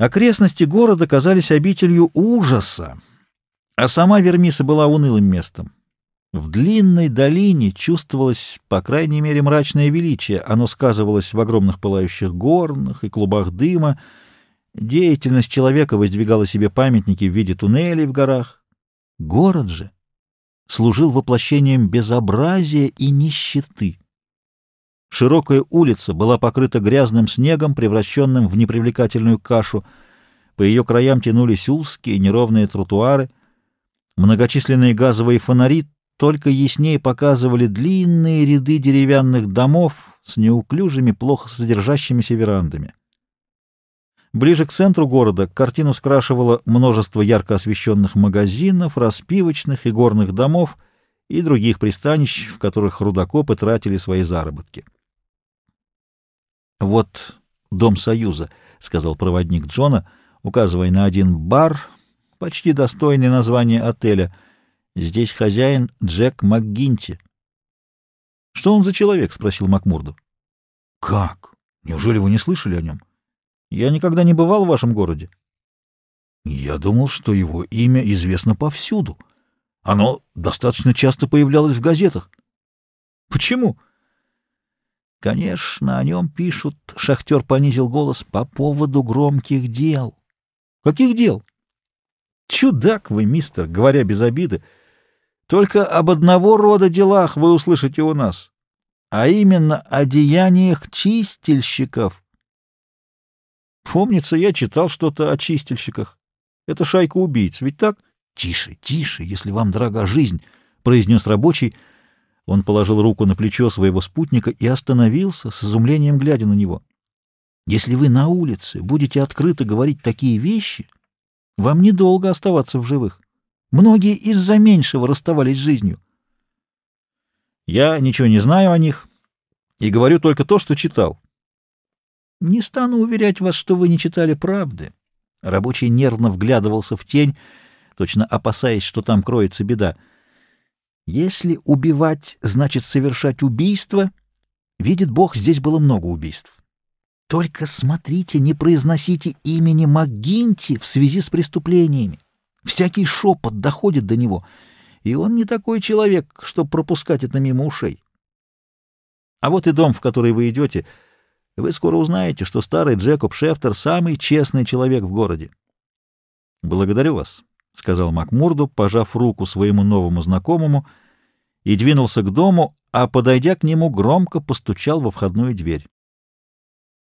Окрестности города казались обителью ужаса, а сама Вермиса была унылым местом. В длинной долине чувствовалось, по крайней мере, мрачное величие. Оно сказывалось в огромных пылающих горнах и клубах дыма. Деятельность человека воздвигала себе памятники в виде туннелей в горах. Город же служил воплощением безобразия и нищеты. Широкая улица была покрыта грязным снегом, превращенным в непривлекательную кашу. По ее краям тянулись узкие неровные тротуары. Многочисленные газовые фонари только яснее показывали длинные ряды деревянных домов с неуклюжими, плохо содержащимися верандами. Ближе к центру города картину скрашивало множество ярко освещенных магазинов, распивочных и горных домов и других пристанищ, в которых рудокопы тратили свои заработки. «Вот Дом Союза», — сказал проводник Джона, указывая на один бар, почти достойный названия отеля. «Здесь хозяин Джек МакГинти». «Что он за человек?» — спросил Макмурду. «Как? Неужели вы не слышали о нем? Я никогда не бывал в вашем городе». «Я думал, что его имя известно повсюду. Оно достаточно часто появлялось в газетах». «Почему?» «Конечно, о нем пишут», — шахтер понизил голос, — «по поводу громких дел». «Каких дел?» «Чудак вы, мистер, говоря без обиды. Только об одного рода делах вы услышите у нас, а именно о деяниях чистильщиков». «Помнится, я читал что-то о чистильщиках. Это шайка убийц, ведь так?» «Тише, тише, если вам дорога жизнь», — произнес рабочий. Он положил руку на плечо своего спутника и остановился, с изумлением глядя на него. «Если вы на улице будете открыто говорить такие вещи, вам недолго оставаться в живых. Многие из-за меньшего расставались с жизнью». «Я ничего не знаю о них и говорю только то, что читал». «Не стану уверять вас, что вы не читали правды». Рабочий нервно вглядывался в тень, точно опасаясь, что там кроется беда. «Если убивать значит совершать убийство, видит Бог, здесь было много убийств. Только смотрите, не произносите имени МакГинти в связи с преступлениями. Всякий шепот доходит до него, и он не такой человек, чтобы пропускать это мимо ушей. А вот и дом, в который вы идете. Вы скоро узнаете, что старый Джекоб Шефтер — самый честный человек в городе». «Благодарю вас», — сказал Макмурду, пожав руку своему новому знакомому, и двинулся к дому, а, подойдя к нему, громко постучал во входную дверь.